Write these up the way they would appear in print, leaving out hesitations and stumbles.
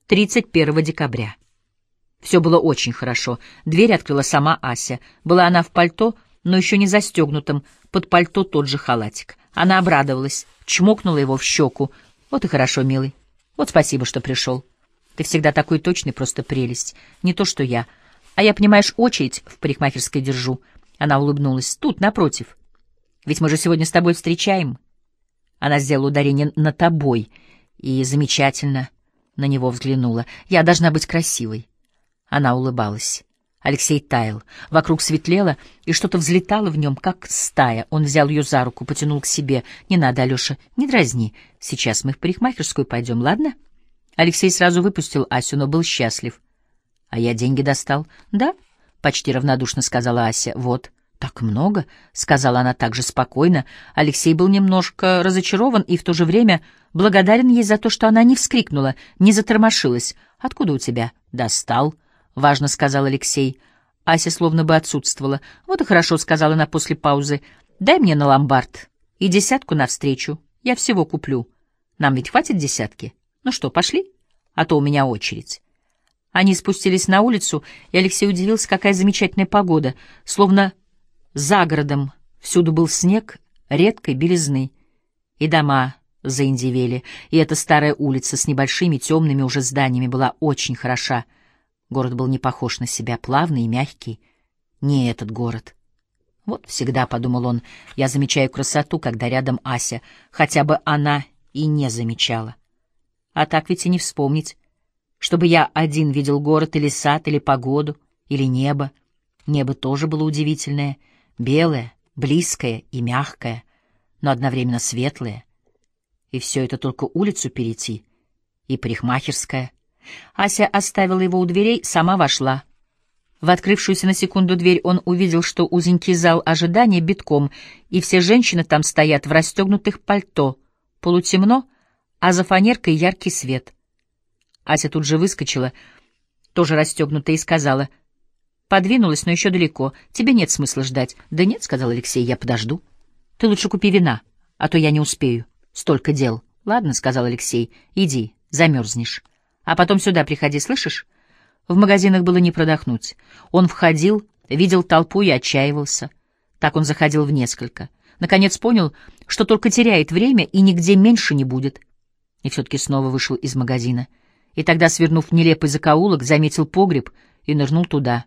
31 декабря. Все было очень хорошо. Дверь открыла сама Ася. Была она в пальто, но еще не застегнутом, под пальто тот же халатик. Она обрадовалась, чмокнула его в щеку. «Вот и хорошо, милый. Вот спасибо, что пришел. Ты всегда такой точный, просто прелесть. Не то, что я. А я, понимаешь, очередь в парикмахерской держу». Она улыбнулась. «Тут, напротив. Ведь мы же сегодня с тобой встречаем». Она сделала ударение на «тобой» и замечательно на него взглянула. «Я должна быть красивой». Она улыбалась. Алексей таял. Вокруг светлело, и что-то взлетало в нем, как стая. Он взял ее за руку, потянул к себе. «Не надо, Алеша, не дразни. Сейчас мы в парикмахерскую пойдем, ладно?» Алексей сразу выпустил Асю, но был счастлив. «А я деньги достал?» «Да», — почти равнодушно сказала Ася. «Вот». «Так много», — сказала она так же спокойно. Алексей был немножко разочарован и в то же время благодарен ей за то, что она не вскрикнула, не затормошилась. «Откуда у тебя?» «Достал», — важно сказал Алексей. Ася словно бы отсутствовала. «Вот и хорошо», — сказала она после паузы. «Дай мне на ломбард и 10 навстречу. Я всего куплю. Нам ведь хватит 10? Ну что, пошли? А то у меня очередь». Они спустились на улицу, и Алексей удивился, какая замечательная погода, словно за городом всюду был снег редкой белизны, и дома заиндевели, и эта старая улица с небольшими темными уже зданиями была очень хороша. Город был не похож на себя, плавный и мягкий. Не этот город. Вот всегда, — подумал он, — я замечаю красоту, когда рядом Ася, хотя бы она и не замечала. А так ведь и не вспомнить, чтобы я один видел город или сад, или погоду, или небо. Небо тоже было удивительное, белое, близкое и мягкое, но одновременно светлое. И все это только улицу перейти, и парикмахерская. Ася оставила его у дверей, сама вошла. В открывшуюся на секунду дверь он увидел, что узенький зал ожидания битком, и все женщины там стоят в расстегнутых пальто. Полутемно, а за фанеркой яркий свет. Ася тут же выскочила, тоже расстегнутая, и сказала: «Подвинулась, но еще далеко. Тебе нет смысла ждать». «Да нет», — сказал Алексей, — «я подожду». «Ты лучше купи вина, а то я не успею. Столько дел». «Ладно», — сказал Алексей, — «иди, замерзнешь. А потом сюда приходи, слышишь?» В магазинах было не продохнуть. Он входил, видел толпу и отчаивался. Так он заходил в несколько. Наконец понял, что только теряет время и нигде меньше не будет. И все-таки снова вышел из магазина. И тогда, свернув в нелепый закоулок, заметил погреб и нырнул туда.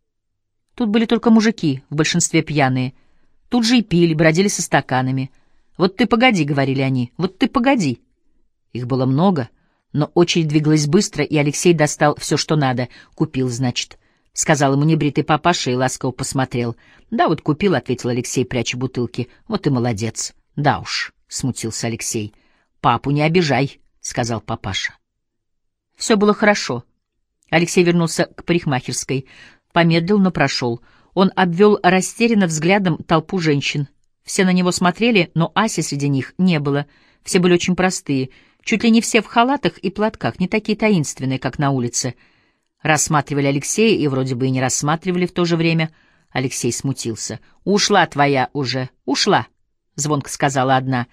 Тут были только мужики, в большинстве пьяные. Тут же и пили, бродили со стаканами. «Вот ты погоди», — говорили они, — «вот ты погоди». Их было много, но очередь двигалась быстро, и Алексей достал все, что надо. «Купил, значит», — сказал ему небритый папаша и ласково посмотрел. «Да, вот купил», — ответил Алексей, пряча бутылки. «Вот и молодец». «Да уж», — смутился Алексей. «Папу не обижай», — сказал папаша. Все было хорошо. Алексей вернулся к парикмахерской. Помедлил, но прошел. Он обвел растерянно взглядом толпу женщин. Все на него смотрели, но Аси среди них не было. Все были очень простые, чуть ли не все в халатах и платках, не такие таинственные, как на улице. Рассматривали Алексея и вроде бы и не рассматривали в то же время. Алексей смутился. «Ушла твоя уже, ушла», — звонко сказала одна.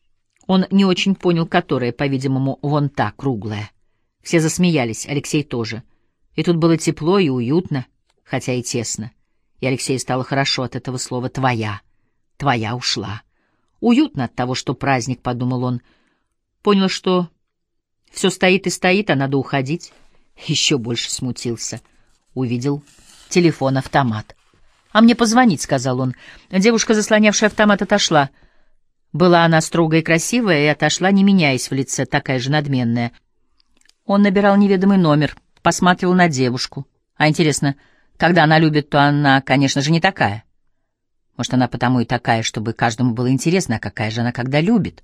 Он не очень понял, которая, по-видимому, вон та, круглая. Все засмеялись, Алексей тоже. И тут было тепло и уютно, хотя и тесно. И Алексею стало хорошо от этого слова «твоя». Твоя ушла. Уютно от того, что праздник, — подумал он. Понял, что все стоит и стоит, а надо уходить. Еще больше смутился. Увидел телефон-автомат. «А мне позвонить», — сказал он. Девушка, заслонявшая автомат, отошла. Была она строгая и красивая, и отошла, не меняясь в лице, такая же надменная. Он набирал неведомый номер, посматривал на девушку. А интересно, когда она любит, то она, конечно же, не такая. Может, она потому и такая, чтобы каждому было интересно, а какая же она, когда любит.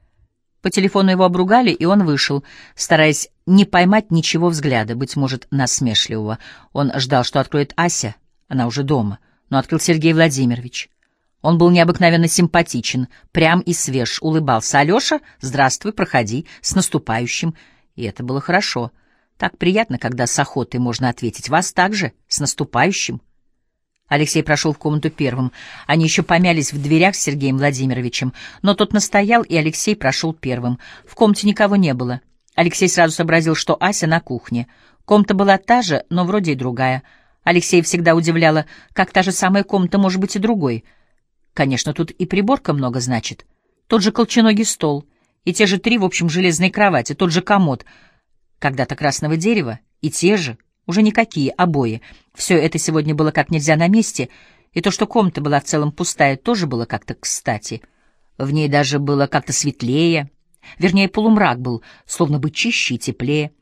По телефону его обругали, и он вышел, стараясь не поймать ничего взгляда, быть может, насмешливого. Он ждал, что откроет Ася, она уже дома, но открыл Сергей Владимирович. Он был необыкновенно симпатичен, прям и свеж, улыбался. «Алеша, здравствуй, проходи, с наступающим». И это было хорошо. Так приятно, когда с охотой можно ответить: «Вас также, с наступающим». Алексей прошел в комнату первым. Они еще помялись в дверях с Сергеем Владимировичем, но тот настоял, и Алексей прошел первым. В комнате никого не было. Алексей сразу сообразил, что Ася на кухне. Комната была та же, но вроде и другая. Алексея всегда удивляло, как та же самая комната может быть и другой. Конечно, тут и приборка много значит. Тот же колченогий стол, и те же 3, в общем, железные кровати, тот же комод, когда-то красного дерева, и те же, уже никакие, обои. Все это сегодня было как нельзя на месте, и то, что комната была в целом пустая, тоже было как-то кстати. В ней даже было как-то светлее, вернее, полумрак был, словно бы чище и теплее.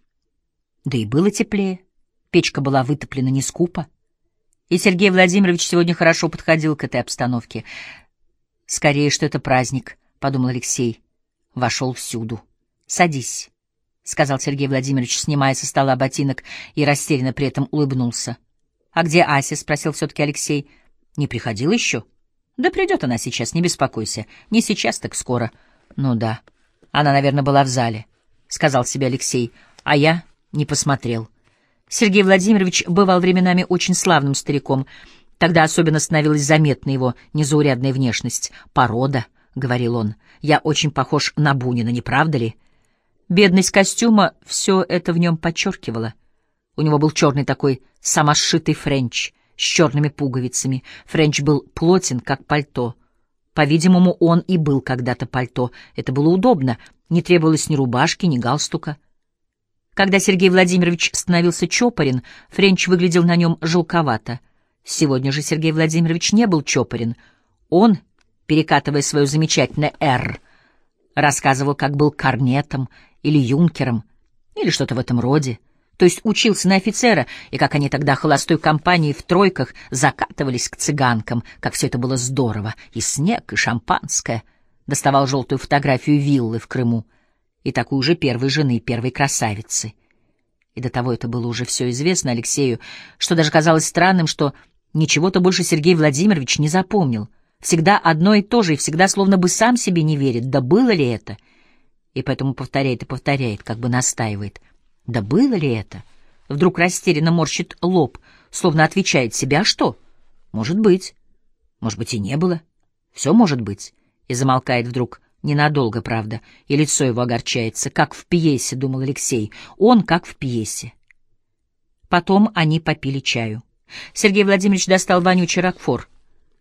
Да и было теплее. Печка была вытоплена не скупо. И Сергей Владимирович сегодня хорошо подходил к этой обстановке. «Скорее, что это праздник», — подумал Алексей. Вошел всюду. «Садись», — сказал Сергей Владимирович, снимая со стола ботинок и растерянно при этом улыбнулся. «А где Ася?» — спросил все-таки Алексей. «Не приходила еще?» «Да придет она сейчас, не беспокойся. Не сейчас, так скоро». «Ну да, она, наверное, была в зале», — сказал себе Алексей, а я не посмотрел. Сергей Владимирович бывал временами очень славным стариком. Тогда особенно становилась заметна его незаурядная внешность. «Порода», — говорил он, — «я очень похож на Бунина, не правда ли?» Бедность костюма все это в нем подчеркивала. У него был черный такой самосшитый френч с черными пуговицами. Френч был плотен, как пальто. По-видимому, он и был когда-то пальто. Это было удобно, не требовалось ни рубашки, ни галстука. Когда Сергей Владимирович становился чопорен, френч выглядел на нем желковато. Сегодня же Сергей Владимирович не был чопорен. Он, перекатывая свое замечательное «Р», рассказывал, как был корнетом или юнкером, или что-то в этом роде. То есть учился на офицера, и как они тогда холостой компанией в тройках закатывались к цыганкам, как все это было здорово, и снег, и шампанское. Доставал желтую фотографию виллы в Крыму и такую же первой жены, первой красавицы. И до того это было уже все известно Алексею, что даже казалось странным, что ничего-то больше Сергей Владимирович не запомнил. Всегда одно и то же, и всегда словно бы сам себе не верит. Да было ли это? И поэтому повторяет и повторяет, как бы настаивает. Да было ли это? Вдруг растерянно морщит лоб, словно отвечает себе, а что? Может быть и не было. Все может быть. И замолкает вдруг, ненадолго, правда, и лицо его огорчается, как в пьесе, думал Алексей. Он как в пьесе. Потом они попили чаю. Сергей Владимирович достал вонючий рокфор.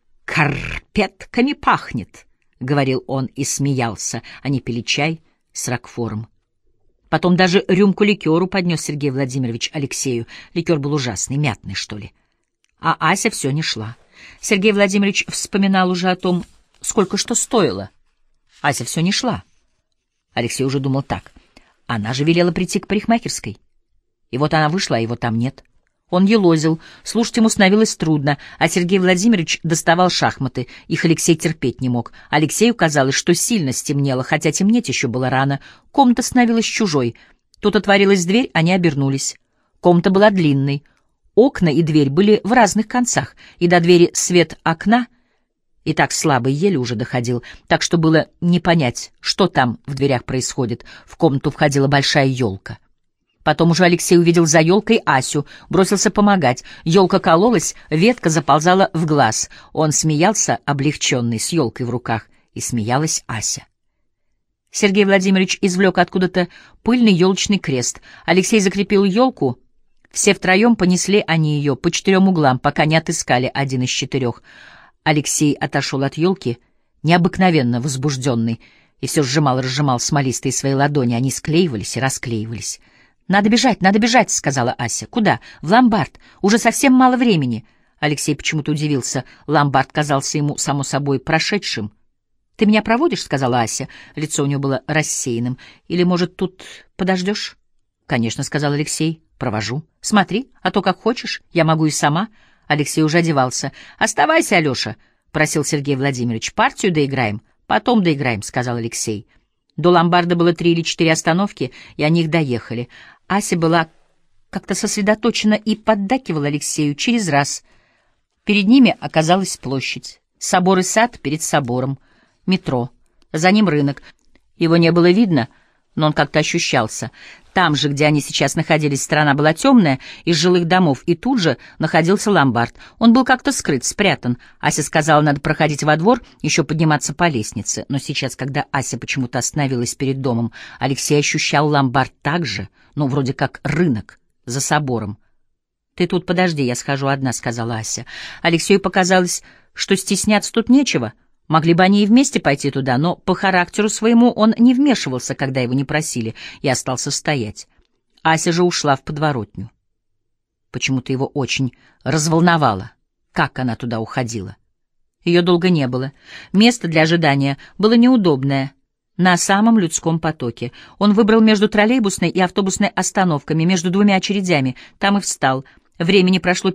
«Карпетками пахнет», — говорил он и смеялся. Они пили чай с рокфором. Потом даже рюмку ликеру поднес Сергей Владимирович Алексею. Ликер был ужасный, мятный, что ли. А Ася все не шла. Сергей Владимирович вспоминал уже о том, сколько что стоило. Ася все не шла. Алексей уже думал так. Она же велела прийти к парикмахерской. И вот она вышла, а его там нет. Он елозил, слушать ему становилось трудно, а Сергей Владимирович доставал шахматы. Их Алексей терпеть не мог. Алексею казалось, что сильно стемнело, хотя темнеть еще было рано. Комната становилась чужой. Тут отворилась дверь, они обернулись. Комната была длинной. Окна и дверь были в разных концах, и до двери свет окна и так слабый еле уже доходил, так что было не понять, что там в дверях происходит. В комнату входила большая елка. Потом уже Алексей увидел за елкой Асю, бросился помогать. Елка кололась, ветка заползала в глаз. Он смеялся, облегченный, с елкой в руках, и смеялась Ася. Сергей Владимирович извлек откуда-то пыльный елочный крест. Алексей закрепил елку. Все втроем понесли они ее по 4 углам, пока не отыскали один из 4. Алексей отошел от елки, необыкновенно возбужденный, и все сжимал-разжимал смолистые свои ладони. Они склеивались и расклеивались. надо бежать», — сказала Ася. «Куда?» «В ломбард. Уже совсем мало времени». Алексей почему-то удивился. Ломбард казался ему, само собой, прошедшим. «Ты меня проводишь?» — сказала Ася. Лицо у нее было рассеянным. «Или, может, тут подождешь?» «Конечно», — сказал Алексей. «Провожу. Смотри, а то как хочешь. Я могу и сама». Алексей уже одевался. «Оставайся, Алеша», — просил Сергей Владимирович. «Партию доиграем?» «Потом доиграем», — сказал Алексей. До ломбарда было 3 или 4 остановки, и они их доехали. Ася была как-то сосредоточена и поддакивала Алексею через раз. Перед ними оказалась площадь. Собор и сад перед собором. Метро. За ним рынок. Его не было видно, но он как-то ощущался. Там же, где они сейчас находились, сторона была темная, из жилых домов, и тут же находился ломбард. Он был как-то скрыт, спрятан. Ася сказала, надо проходить во двор, еще подниматься по лестнице. Но сейчас, когда Ася почему-то остановилась перед домом, Алексей ощущал ломбард так же, ну, вроде как рынок, за собором. «Ты тут подожди, я схожу одна», — сказала Ася. Алексею показалось, что стесняться тут нечего. Могли бы они и вместе пойти туда, но по характеру своему он не вмешивался, когда его не просили, и остался стоять. Ася же ушла в подворотню. Почему-то его очень разволновало, как она туда уходила. Ее долго не было. Место для ожидания было неудобное, на самом людском потоке. Он выбрал между троллейбусной и автобусной остановками, между двумя очередями. Там и встал. Времени прошло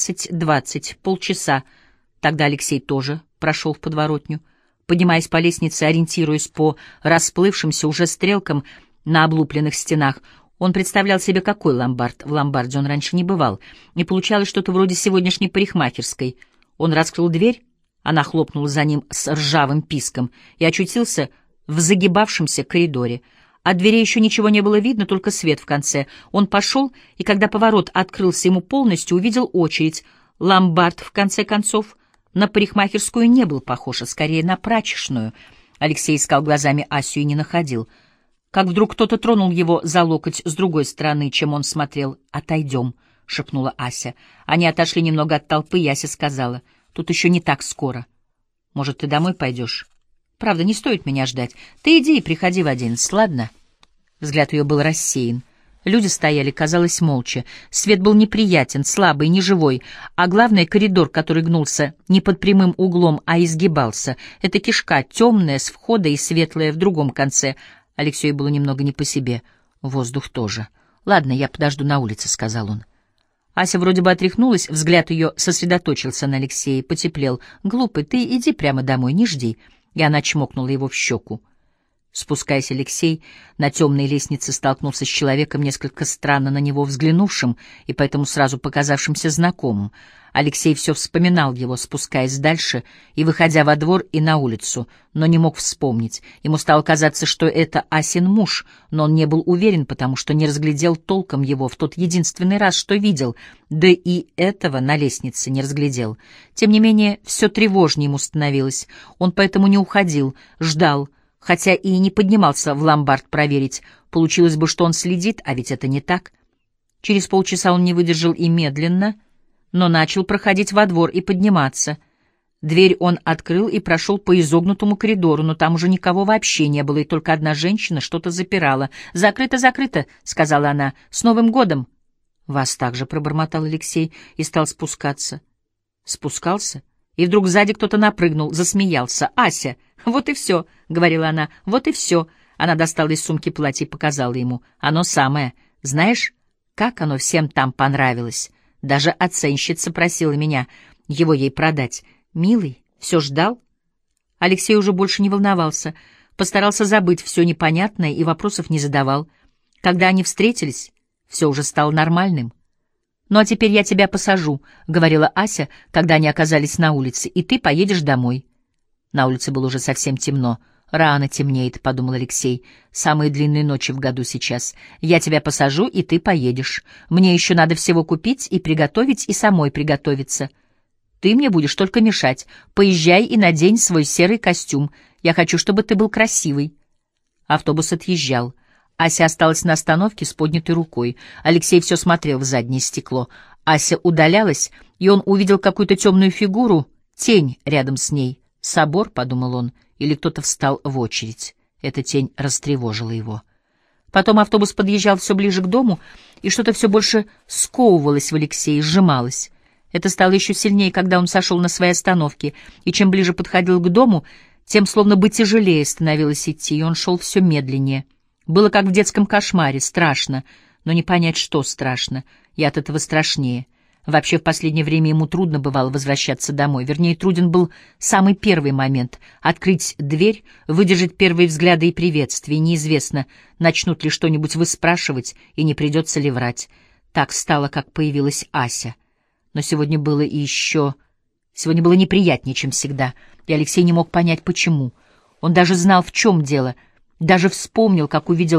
15-20, полчаса. Тогда Алексей тоже прошел в подворотню. Поднимаясь по лестнице, ориентируясь по расплывшимся уже стрелкам на облупленных стенах, он представлял себе, какой ломбард. В ломбарде он раньше не бывал. И получалось что-то вроде сегодняшней парикмахерской. Он раскрыл дверь, она хлопнула за ним с ржавым писком и очутился в загибавшемся коридоре. От двери еще ничего не было видно, только свет в конце. Он пошел, и когда поворот открылся ему полностью, увидел очередь. Ломбард, в конце концов, на парикмахерскую не был похож, а скорее на прачечную. Алексей искал глазами Асю и не находил. Как вдруг кто-то тронул его за локоть с другой стороны, чем он смотрел. «Отойдем», — шепнула Ася. Они отошли немного от толпы, и Ася сказала, «Тут еще не так скоро. Может, ты домой пойдешь? Правда, не стоит меня ждать. Ты иди и приходи в 11, ладно?» Взгляд ее был рассеян. Люди стояли, казалось, молча. Свет был неприятен, слабый, неживой, а главное — коридор, который гнулся не под прямым углом, а изгибался. Эта кишка, темная, с входа и светлая в другом конце. Алексею было немного не по себе. Воздух тоже. «Ладно, я подожду на улице», — сказал он. Ася вроде бы отряхнулась, взгляд ее сосредоточился на Алексее, потеплел. «Глупый, ты иди прямо домой, не жди». И она чмокнула его в щеку. Спускаясь, Алексей на темной лестнице столкнулся с человеком, несколько странно на него взглянувшим и поэтому сразу показавшимся знакомым. Алексей все вспоминал его, спускаясь дальше и выходя во двор и на улицу, но не мог вспомнить. Ему стало казаться, что это Асин муж, но он не был уверен, потому что не разглядел толком его в тот единственный раз, что видел, да и этого на лестнице не разглядел. Тем не менее, все тревожнее ему становилось. Он поэтому не уходил, ждал, хотя и не поднимался в ломбард проверить. Получилось бы, что он следит, а ведь это не так. Через полчаса он не выдержал и медленно, но начал проходить во двор и подниматься. Дверь он открыл и прошел по изогнутому коридору, но там уже никого вообще не было, и только одна женщина что-то запирала. «Закрыто, закрыто», — сказала она. «С Новым годом!» «Вас также», — пробормотал Алексей и стал спускаться. Спускался, и вдруг сзади кто-то напрыгнул, засмеялся. «Ася! Вот и все», — говорила она, — «вот и все». Она достала из сумки платье и показала ему. «Оно самое. Знаешь, как оно всем там понравилось? Даже оценщица просила меня его ей продать. Милый, все ждал?» Алексей уже больше не волновался, постарался забыть все непонятное и вопросов не задавал. Когда они встретились, все уже стало нормальным. «Ну а теперь я тебя посажу», — говорила Ася, когда они оказались на улице, — «и ты поедешь домой». На улице было уже совсем темно. «Рано темнеет», — подумал Алексей. «Самые длинные ночи в году сейчас. Я тебя посажу, и ты поедешь. Мне еще надо всего купить и приготовить, и самой приготовиться. Ты мне будешь только мешать. Поезжай и надень свой серый костюм. Я хочу, чтобы ты был красивый». Автобус отъезжал. Ася осталась на остановке с поднятой рукой. Алексей все смотрел в заднее стекло. Ася удалялась, и он увидел какую-то темную фигуру, тень рядом с ней. «Собор», — подумал он, — или кто-то встал в очередь. Эта тень растревожила его. Потом автобус подъезжал все ближе к дому, и что-то все больше сковывалось в Алексее, сжималось. Это стало еще сильнее, когда он сошел на своей остановке, и чем ближе подходил к дому, тем словно бы тяжелее становилось идти, и он шел все медленнее. Было как в детском кошмаре, страшно, но не понять, что страшно, и от этого страшнее. Вообще, в последнее время ему трудно бывало возвращаться домой. Вернее, труден был самый первый момент — открыть дверь, выдержать первые взгляды и приветствия. Неизвестно, начнут ли что-нибудь выспрашивать и не придется ли врать. Так стало, как появилась Ася. Но сегодня было и еще... Сегодня было неприятнее, чем всегда, и Алексей не мог понять, почему. Он даже знал, в чем дело, даже вспомнил, как увидел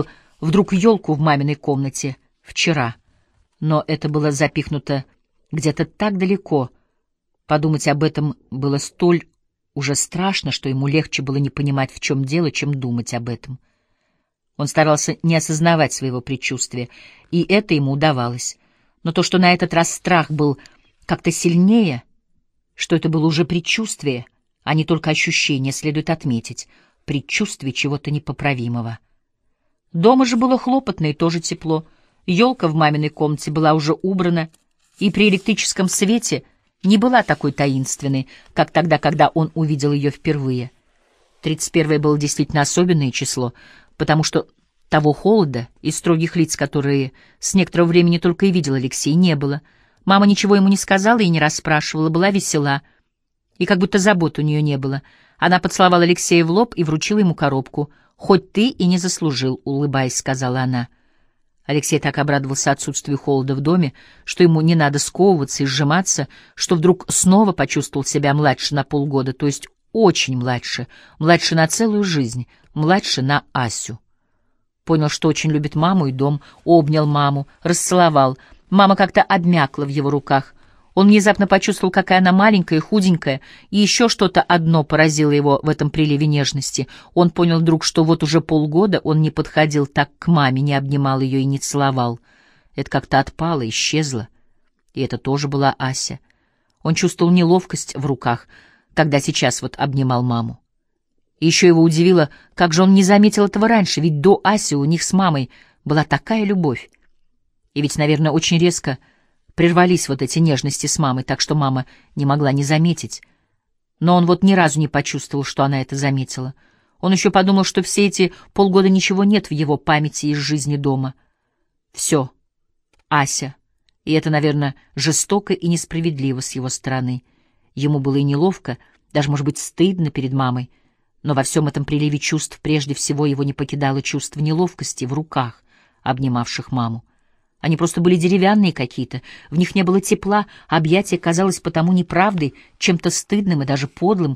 вдруг елку в маминой комнате вчера, но это было запихнуто где-то так далеко. Подумать об этом было столь уже страшно, что ему легче было не понимать, в чем дело, чем думать об этом. Он старался не осознавать своего предчувствия, и это ему удавалось. Но то, что на этот раз страх был как-то сильнее, что это было уже предчувствие, а не только ощущение, следует отметить, предчувствие чего-то непоправимого. Дома же было хлопотно и тоже тепло. Елка в маминой комнате была уже убрана, и при электрическом свете не была такой таинственной, как тогда, когда он увидел ее впервые. 31-е было действительно особенное число, потому что того холода и строгих лиц, которые с некоторого времени только и видел Алексей, не было. Мама ничего ему не сказала и не расспрашивала, была весела, и как будто забот у нее не было. Она поцеловала Алексея в лоб и вручила ему коробку. «Хоть ты и не заслужил», — улыбаясь, сказала она. Алексей так обрадовался отсутствию холода в доме, что ему не надо сковываться и сжиматься, что вдруг снова почувствовал себя младше на полгода, то есть очень младше, младше на целую жизнь, младше на Асю. Понял, что очень любит маму и дом, обнял маму, расцеловал. Мама как-то обмякла в его руках. Он внезапно почувствовал, какая она маленькая и худенькая, и еще что-то одно поразило его в этом приливе нежности. Он понял вдруг, что вот уже полгода он не подходил так к маме, не обнимал ее и не целовал. Это как-то отпало, исчезло. И это тоже была Ася. Он чувствовал неловкость в руках, когда сейчас вот обнимал маму. И еще его удивило, как же он не заметил этого раньше, ведь до Аси у них с мамой была такая любовь. И ведь, наверное, очень резко прервались вот эти нежности с мамой, так что мама не могла не заметить. Но он вот ни разу не почувствовал, что она это заметила. Он еще подумал, что все эти полгода ничего нет в его памяти из жизни дома. Все. Ася. И это, наверное, жестоко и несправедливо с его стороны. Ему было и неловко, даже, может быть, стыдно перед мамой, но во всем этом приливе чувств прежде всего его не покидало чувство неловкости в руках, обнимавших маму. Они просто были деревянные какие-то, в них не было тепла, объятие казалось потому неправдой, чем-то стыдным и даже подлым.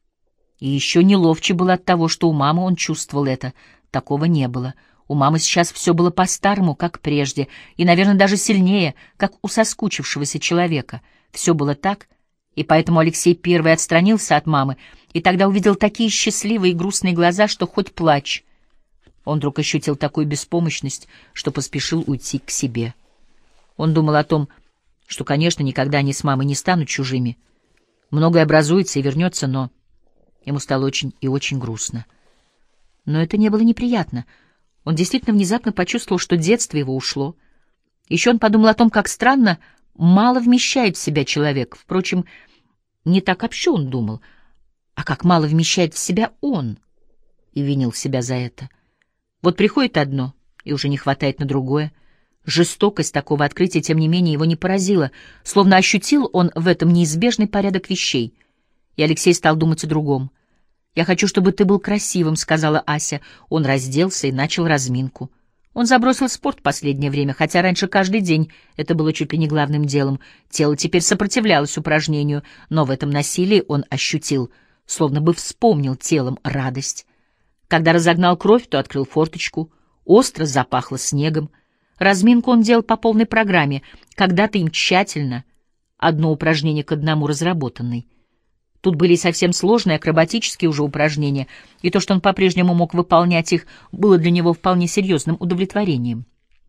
И еще неловче было от того, что у мамы он чувствовал это. Такого не было. У мамы сейчас все было по-старому, как прежде, и, наверное, даже сильнее, как у соскучившегося человека. Все было так, и поэтому Алексей первый отстранился от мамы, и тогда увидел такие счастливые и грустные глаза, что хоть плачь. Он вдруг ощутил такую беспомощность, что поспешил уйти к себе. Он думал о том, что, конечно, никогда они с мамой не станут чужими. Многое образуется и вернется, но ему стало очень и очень грустно. Но это не было неприятно. Он действительно внезапно почувствовал, что детство его ушло. Еще он подумал о том, как странно мало вмещает в себя человек. Впрочем, не так вообще он думал, а как мало вмещает в себя он, и винил себя за это. Вот приходит одно, и уже не хватает на другое. Жестокость такого открытия, тем не менее, его не поразила, словно ощутил он в этом неизбежный порядок вещей. И Алексей стал думать о другом. «Я хочу, чтобы ты был красивым», — сказала Ася. Он разделся и начал разминку. Он забросил спорт в последнее время, хотя раньше каждый день это было чуть ли не главным делом. Тело теперь сопротивлялось упражнению, но в этом насилии он ощутил, словно бы вспомнил телом радость. Когда разогнал кровь, то открыл форточку. Остро запахло снегом. Разминку он делал по полной программе, когда-то им тщательно, одно упражнение к одному разработанный. Тут были и совсем сложные акробатические уже упражнения, и то, что он по-прежнему мог выполнять их, было для него вполне серьезным удовлетворением.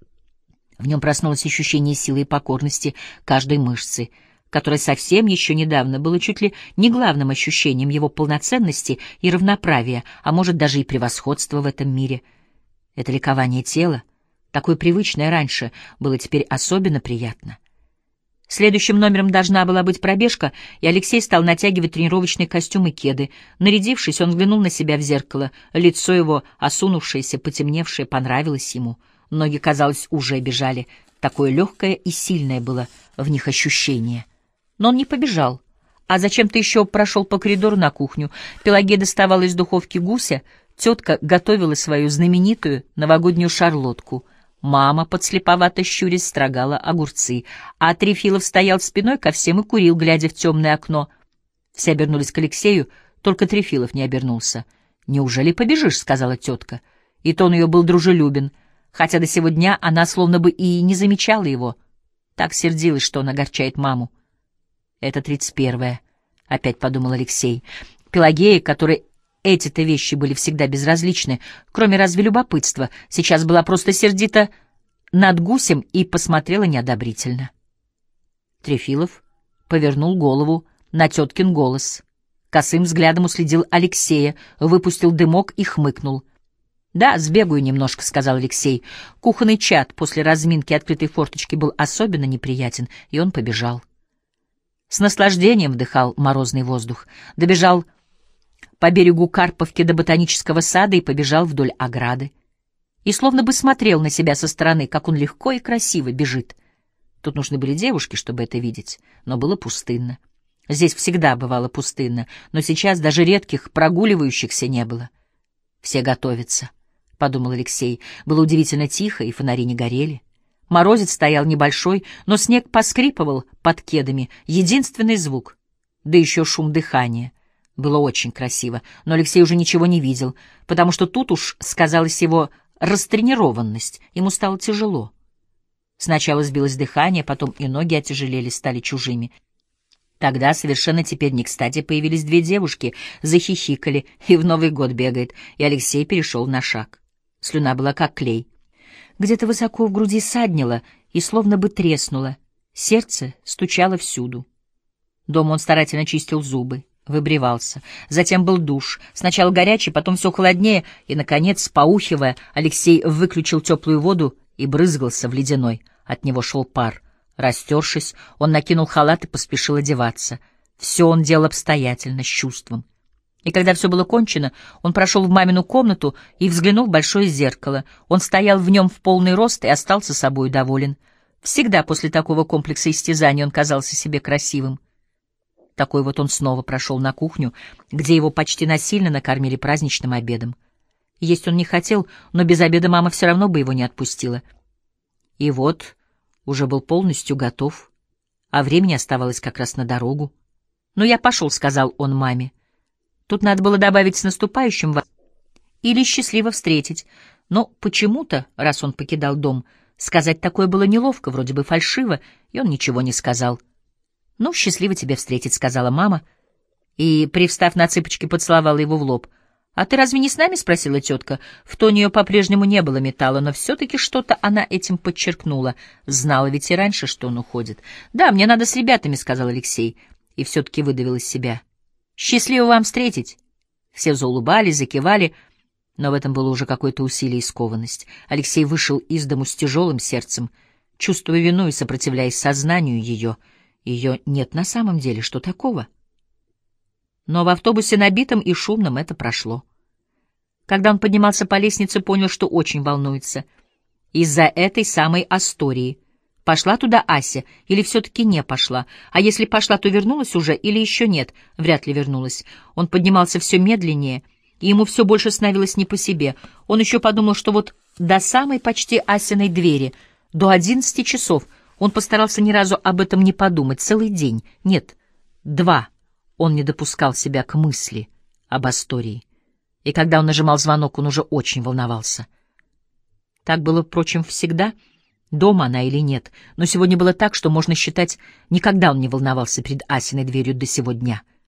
В нем проснулось ощущение силы и покорности каждой мышцы, которое совсем еще недавно было чуть ли не главным ощущением его полноценности и равноправия, а может даже и превосходства в этом мире. Это ликование тела, такое привычное раньше, было теперь особенно приятно. Следующим номером должна была быть пробежка, и Алексей стал натягивать тренировочный костюм и кеды. Нарядившись, он взглянул на себя в зеркало. Лицо его, осунувшееся, потемневшее, понравилось ему. Ноги, казалось, уже бежали. Такое легкое и сильное было в них ощущение. Но он не побежал, а зачем-то еще прошел по коридору на кухню. Пелагея доставала из духовки гуся, тетка готовила свою знаменитую новогоднюю шарлотку. Мама, подслеповато щурясь, строгала огурцы, а Трефилов стоял спиной ко всем и курил, глядя в темное окно. Все обернулись к Алексею, только Трефилов не обернулся. «Неужели побежишь?» — сказала тетка. И тон ее был дружелюбен, хотя до сего дня она словно бы и не замечала его. Так сердилась, что он огорчает маму. «Это 31-е», — опять подумал Алексей. Пелагея, которой эти-то вещи были всегда безразличны, кроме разве любопытства, сейчас была просто сердита над гусем и посмотрела неодобрительно. Трефилов повернул голову на теткин голос. Косым взглядом уследил Алексея, выпустил дымок и хмыкнул. «Да, сбегаю немножко», — сказал Алексей. Кухонный чад после разминки открытой форточки был особенно неприятен, и он побежал. С наслаждением вдыхал морозный воздух. Добежал по берегу Карповки до ботанического сада и побежал вдоль ограды. И словно бы смотрел на себя со стороны, как он легко и красиво бежит. Тут нужны были девушки, чтобы это видеть, но было пустынно. Здесь всегда бывало пустынно, но сейчас даже редких прогуливающихся не было. «Все готовятся», — подумал Алексей. Было удивительно тихо, и фонари не горели. Морозец стоял небольшой, но снег поскрипывал под кедами. Единственный звук, да еще шум дыхания. Было очень красиво, но Алексей уже ничего не видел, потому что тут уж сказалась его растренированность. Ему стало тяжело. Сначала сбилось дыхание, потом и ноги отяжелели, стали чужими. Тогда совершенно теперь не кстати появились две девушки, захихикали, и в Новый год бегает, и Алексей перешел на шаг. Слюна была как клей. Где-то высоко в груди саднило и словно бы треснуло. Сердце стучало всюду. Дома он старательно чистил зубы, выбривался. Затем был душ. Сначала горячий, потом все холоднее, и, наконец, поухивая, Алексей выключил теплую воду и брызгался в ледяной. От него шел пар. Растершись, он накинул халат и поспешил одеваться. Все он делал обстоятельно, с чувством. И когда все было кончено, он прошел в мамину комнату и взглянул в большое зеркало. Он стоял в нем в полный рост и остался собою доволен. Всегда после такого комплекса истязаний он казался себе красивым. Такой вот он снова прошел на кухню, где его почти насильно накормили праздничным обедом. Есть он не хотел, но без обеда мама все равно бы его не отпустила. И вот уже был полностью готов, а времени оставалось как раз на дорогу. «Ну, я пошел», — сказал он маме. Тут надо было добавить «с наступающим» или «счастливо встретить». Но почему-то, раз он покидал дом, сказать такое было неловко, вроде бы фальшиво, и он ничего не сказал. «Ну, счастливо тебя встретить», — сказала мама, и, привстав на цыпочки, поцеловала его в лоб. «А ты разве не с нами?» — спросила тетка. В тоне ее по-прежнему не было металла, но все-таки что-то она этим подчеркнула. Знала ведь и раньше, что он уходит. «Да, мне надо с ребятами», — сказал Алексей, и все-таки выдавил из себя. «Счастливо вам встретить!» Все заулыбались, закивали, но в этом было уже какое-то усилие и скованность. Алексей вышел из дому с тяжелым сердцем, чувствуя вину и сопротивляясь сознанию ее. Ее нет на самом деле, что такого? Но в автобусе набитом и шумном это прошло. Когда он поднимался по лестнице, понял, что очень волнуется. Из-за этой самой Астории. Пошла туда Ася или все-таки не пошла? А если пошла, то вернулась уже или еще нет? Вряд ли вернулась. Он поднимался все медленнее, и ему все больше становилось не по себе. Он еще подумал, что вот до самой почти Асиной двери, до 11 часов, он постарался ни разу об этом не подумать. Целый день. Нет, 2. Он не допускал себя к мысли об Астории. И когда он нажимал звонок, он уже очень волновался. Так было, впрочем, всегда, дома она или нет, но сегодня было так, что можно считать, никогда он не волновался перед Асиной дверью до сего дня.